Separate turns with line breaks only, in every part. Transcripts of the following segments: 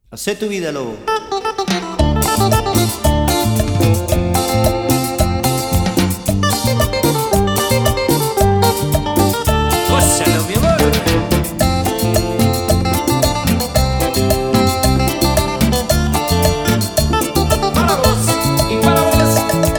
Hacé tu vida, lobo.
Gózalo, mi amor. Para vos y para vos.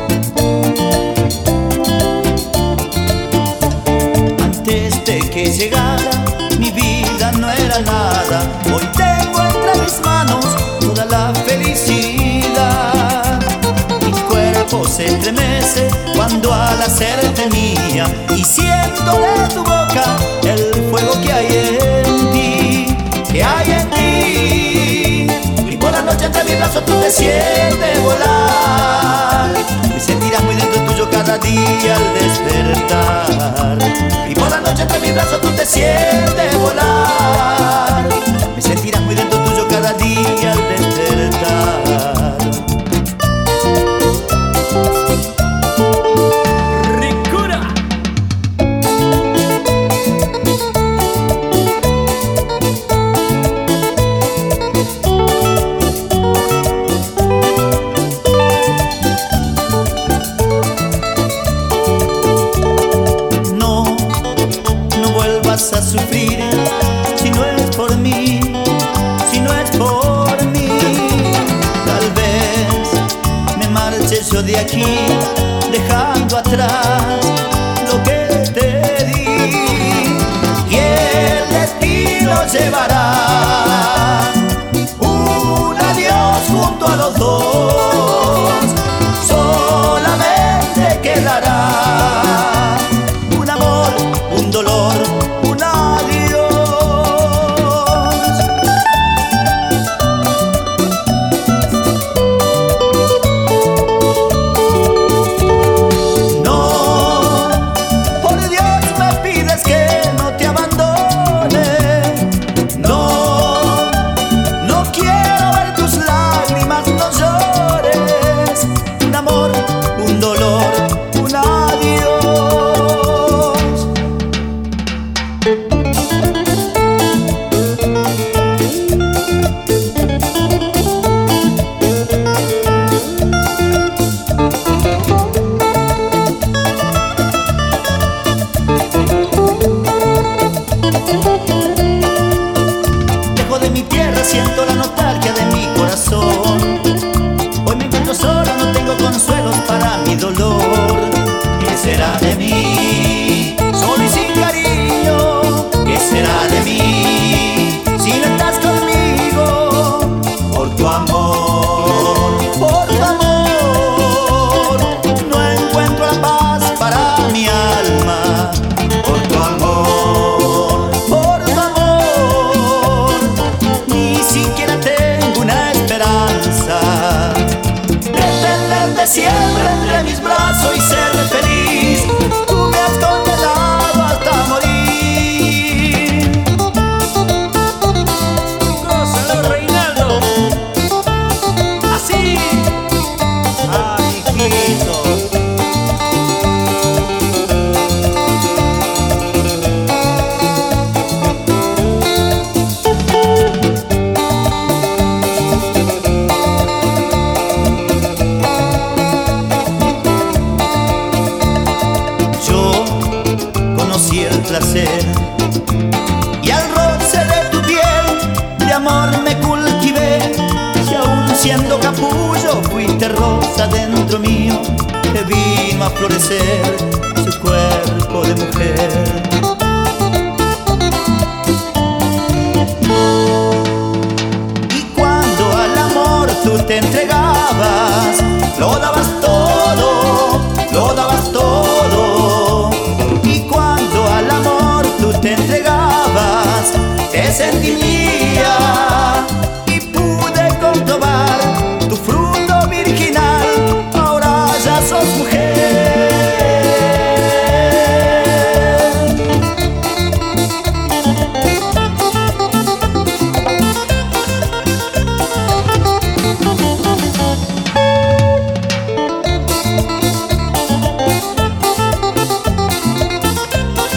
Antes de que llegara, mi vida no era nada. Hoy tengo entre mis manos toda la felicidad. Mi cuerpo se estremece cuando al hacerte mía y siento de tu boca el fuego que hay en ti, que hay en ti. Y por la noche entre mis brazos tú te sientes volar. Me sentirás muy dentro tuyo cada día al despertar. Y por la noche entre mis brazos tú te sientes volar. Me sentirás muy dentro tuyo cada día al despertar.
Ricura.
No vuelvas a sufrir si no es por mí, si no es por mí. Tal vez me marche yo de aquí, dejando atrás lo que te di, y el destino llevará un adiós junto a los dos. Solamente quedará un amor, un dolor, un adiós. No, por Dios me pides que no te abandone. No quiero ver tus lágrimas, no llores. Un amor, un dolor, un adiós. Lejos de mi tierra siento la nostalgia de mi corazón. Hoy me encuentro solo, no tengo consuelos para mi dolor. ¿Qué será de mí? Solo y sin cariño. ¿Qué será de mí si no estás conmigo? Por tu amor, por tu amor, no encuentro la paz para mi alma. Por tu amor, ni siquiera tengo una esperanza de tenerte siempre entre mis brazos y ser feliz. Tú me has condenado hasta morir.
Gózalo, Reinaldo. Así.
Ay, hijito. Yo conocí el placer y al roce de tu piel de amor me cultivé. Y aún siendo capullo fuiste rosa dentro mío, que vino a florecer su cuerpo de mujer. Y cuando al amor tú te entregabas, lo dabas todo, lo dabas todo. Y cuando al amor tú te entregabas, te sentí mía y pude comprobar tu fruto virginal. Ahora ya sos mujer.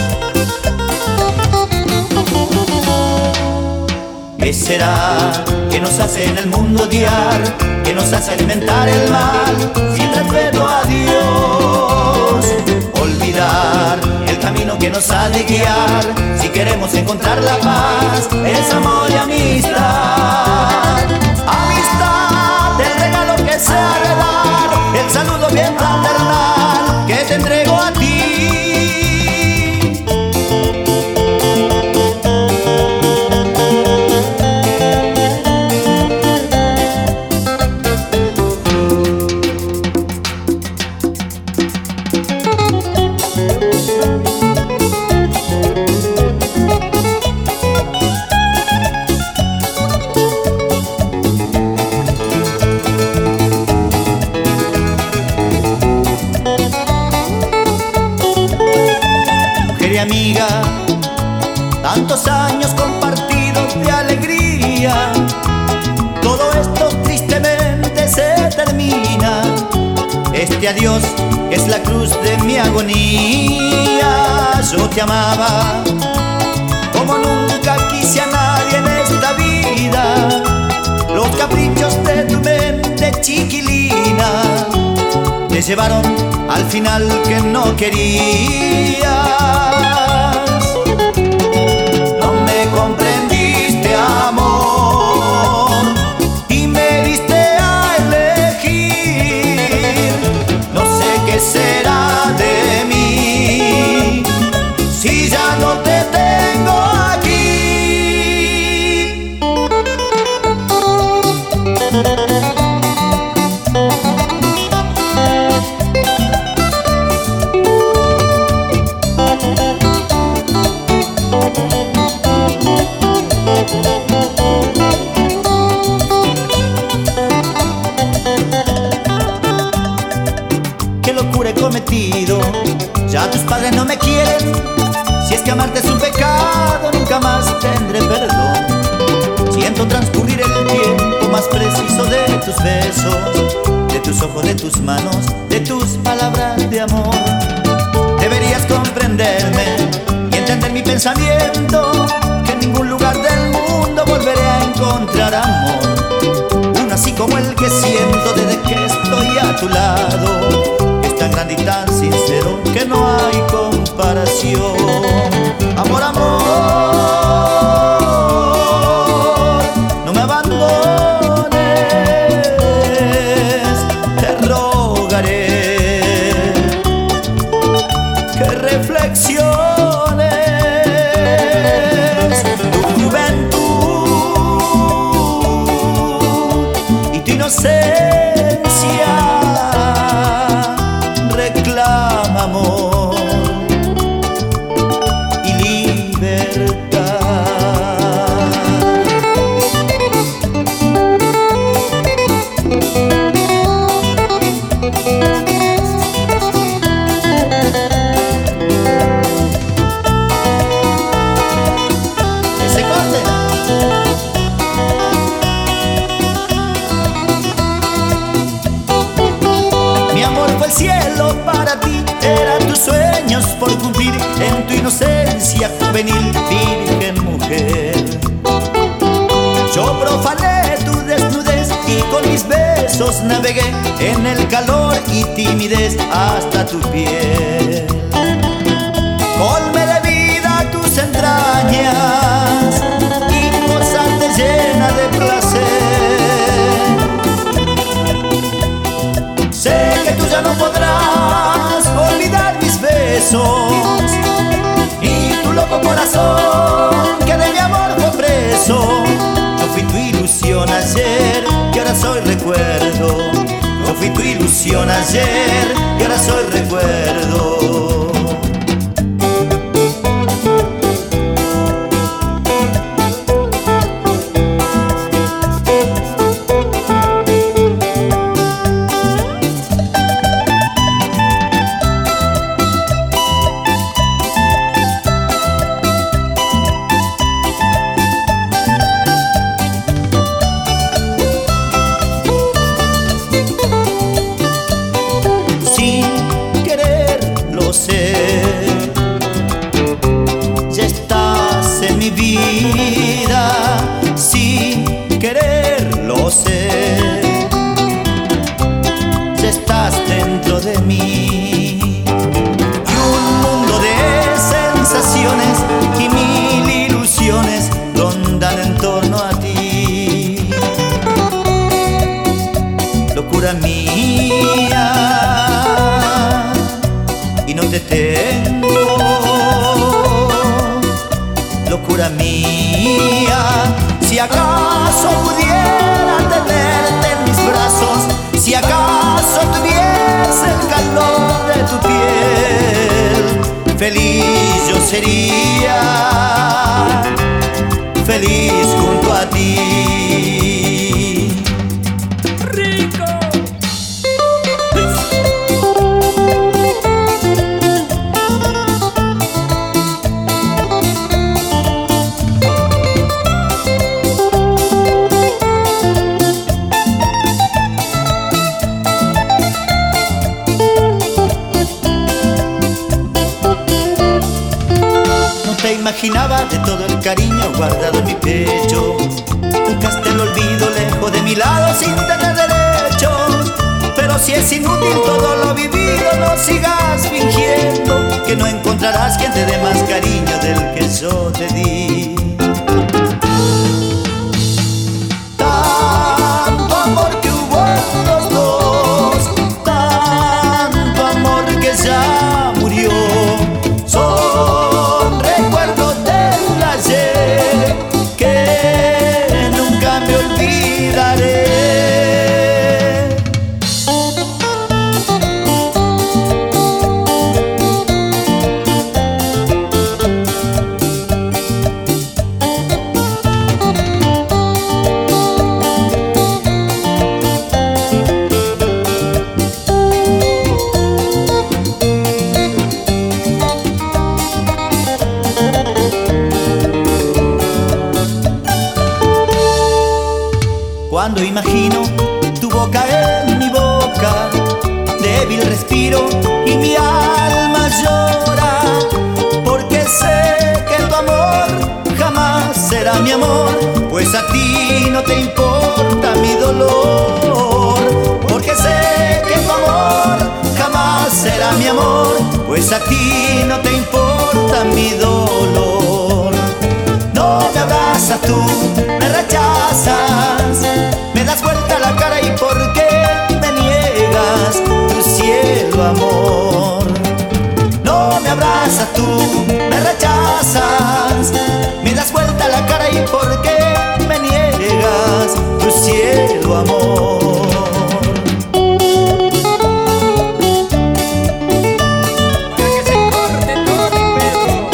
¿Qué será? que nos hace en el mundo odiar, que nos hace alimentar el mal, sin respeto a Dios. Olvidar el camino que nos ha de guiar, si queremos encontrar la paz, es amor y amistad. Amistad, el regalo que se ha de dar, el saludo bien fraternal que te entrego a ti. Amiga, tantos años compartidos de alegría, todo esto tristemente se termina. Este adiós es la cruz de mi agonía. Yo te amaba como nunca quise a nadie en esta vida. Los caprichos de tu mente chiquilina te llevaron al final que no querías. No me comprendiste, amor, y me diste a elegir. No sé qué será de mí si ya no te tengo aquí. Qué locura he cometido, ya tus padres no me quieren. Si es que amarte es un pecado, nunca más tendré perdón. Siento transcurrir el tiempo más preciso de tus besos, de tus ojos, de tus manos, de tus palabras de amor. Deberías comprenderme y entender mi pensamiento, que en ningún lugar del mundo volveré a encontrar amor, uno así como el que siento desde que estoy a tu lado. Es tan grande y tan sincero que no hay comparación. Amor, amor, no me abandones, te rogaré que reflexiones. Tu juventud y tu inocencia reclama amor y libertad. Ese corte. Mi amor fue el cielo para ti, eran tus sueños por cumplir en tu inocencia juvenil, virgen mujer. Yo profané tu desnudez y con mis besos navegué en el calor y timidez hasta tu piel. Colme de vida tus entrañas y gozarte llena de placer. Sé que tú ya no podrás olvidar mis besos y tu loco corazón que de mi amor fue preso. Yo fui tu ilusión ayer y ahora soy recuerdo. Yo fui tu ilusión ayer y ahora soy recuerdo. Sin querer ser si estás dentro de mí. Y un mundo de sensaciones y mil ilusiones rondan en torno a ti. Locura mía, y no te tengo. Locura mía, si acaso pudiera tenerte en mis brazos, si acaso tuviese el calor de tu piel, feliz yo sería, feliz junto a ti.
¡Rico!
Te imaginaba de todo el cariño guardado en mi pecho. Buscaste el olvido lejos de mi lado sin tener derecho. Pero si es inútil todo lo vivido, no sigas fingiendo que no encontrarás quien te dé más cariño del que yo te di. Tanto amor que hubo en los dos, tanto amor que ya murió. Son recuerdos del ayer que nunca me olvidaré. Cuando imagino tu boca en mi boca, débil respiro y mi alma llora, porque sé que tu amor jamás será mi amor, pues a ti no te importa mi dolor. Porque sé que tu amor jamás será mi amor, pues a ti no te importa mi dolor. No me abrazas tú, me rechazas, me das vuelta la cara y ¿por qué me niegas tu cielo amor? No me abrazas tú, me rechazas, me das vuelta la cara y ¿por qué me niegas tu cielo amor?
Para que se corte todo mi pelo.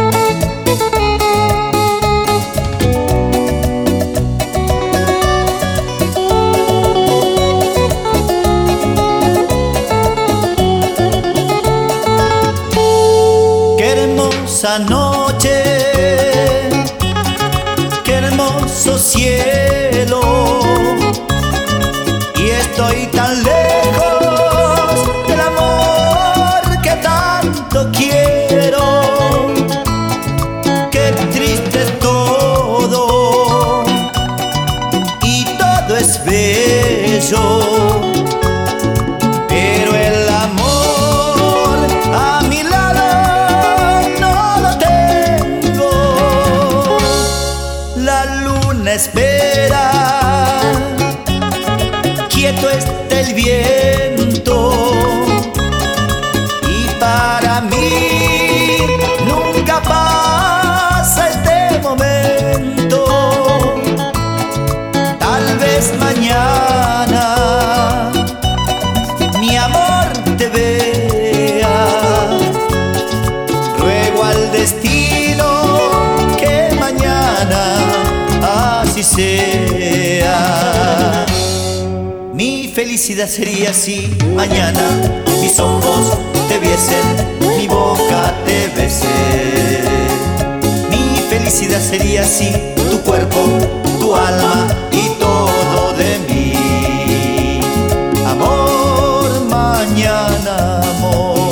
Hermosa noche, qué hermoso cielo, y estoy tan lejos del amor que tanto quiero. Qué triste es todo y todo es bello, pero el amor a mi lado la luna espera, quieto está el viento, y para mí nunca pasa este momento. Tal vez mañana mi amor te vea, ruego al destino que mañana así sea. Mi felicidad sería si mañana mis ojos te viesen, mi boca te besé. Mi felicidad sería si tu cuerpo, tu alma y todo de mí. Amor, mañana amor.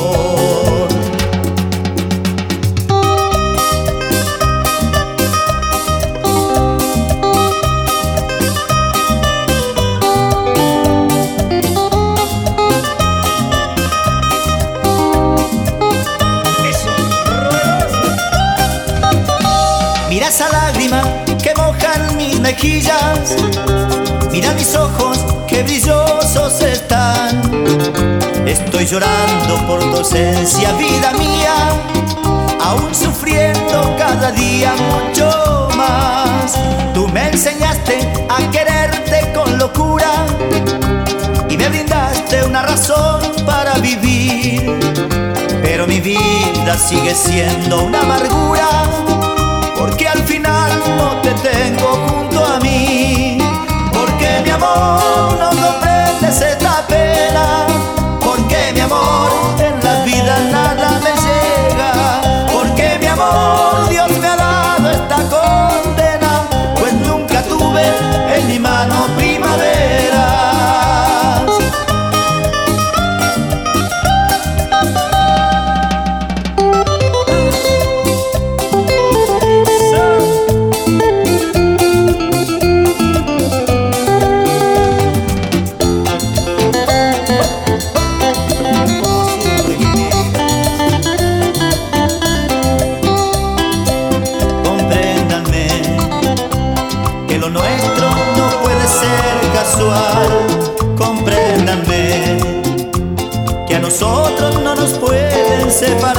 mejillas, mira mis ojos, qué brillosos están. Estoy llorando por tu ausencia, vida mía, aún sufriendo cada día mucho más. Tú me enseñaste a quererte con locura y me brindaste una razón para vivir, pero mi vida sigue siendo una amargura, porque al final no te tengo junto a mí. Porque mi amor no comprendes esta pena, porque mi amor en la vida nada me llega, porque mi amor Dios me ha dado esta condena, pues nunca tuve en mi mano primaveras. Compréndanme que a nosotros no nos pueden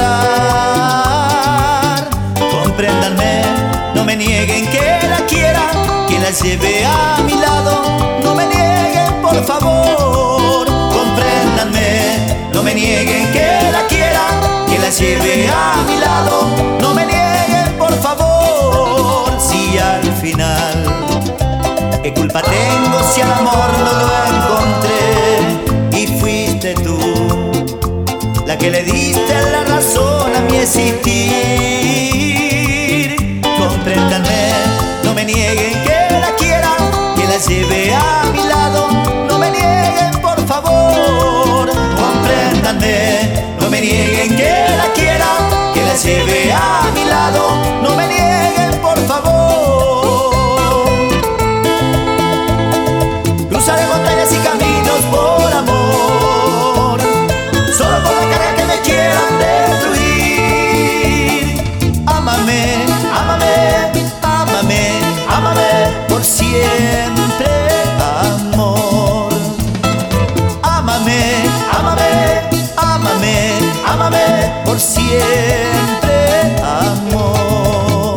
separar. Compréndanme, no me nieguen que la quiera, que la lleve a mi lado. No me nieguen, por favor. Compréndanme, no me nieguen que la quiera, que la lleve a mi lado. No me nieguen, por favor. Si al final, ¿qué culpa tengo si al amor no lo encontré? Y fuiste tú la que le diste la razón a mi existir. Compréndanme, no me nieguen que la quiera, que la lleve a mi lado. No me nieguen, por favor. Compréndanme, no me nieguen que la quiera, que la lleve a mi lado. No me nieguen, por favor. Cruzaré montañas y caminos por amor, solo por la cara que me quieran destruir. Ámame, ámame, ámame, ámame por siempre, amor. Ámame, ámame, ámame, ámame por siempre, amor.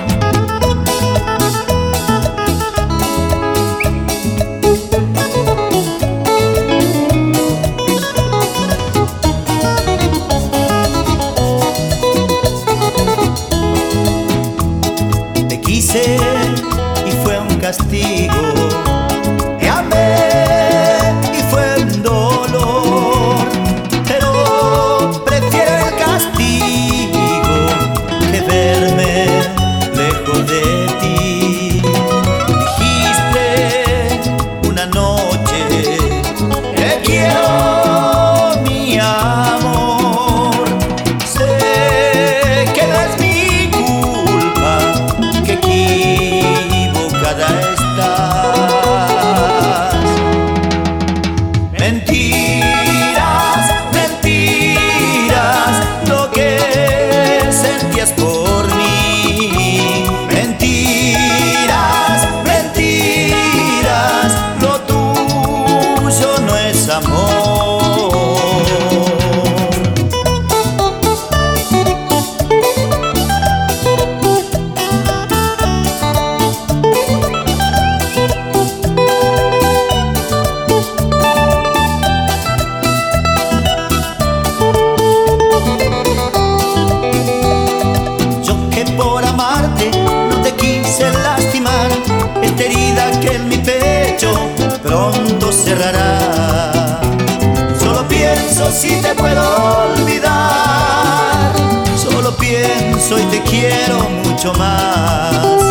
Y fue un castigo, te amé y fue un dolor, pero prefiero el castigo que verme lejos de ti. Dijiste una noche, te quiero, mi amor. Sé que no es mi culpa, que equivocada estás. Mentiras, mentiras, lo que sentías por mí. Mentiras, mentiras, lo tuyo no es amor. Por amarte no te quise lastimar, esta herida que en mi pecho pronto cerrará. Solo pienso si te puedo olvidar, solo pienso y te quiero mucho más.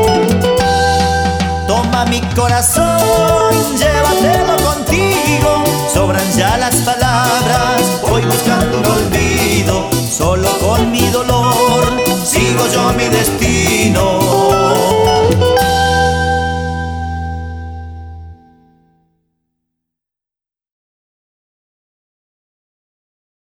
Toma mi corazón, llévatelo contigo, sobran ya las palabras, voy buscando un olvido, solo con mi dolor sigo yo mi destino.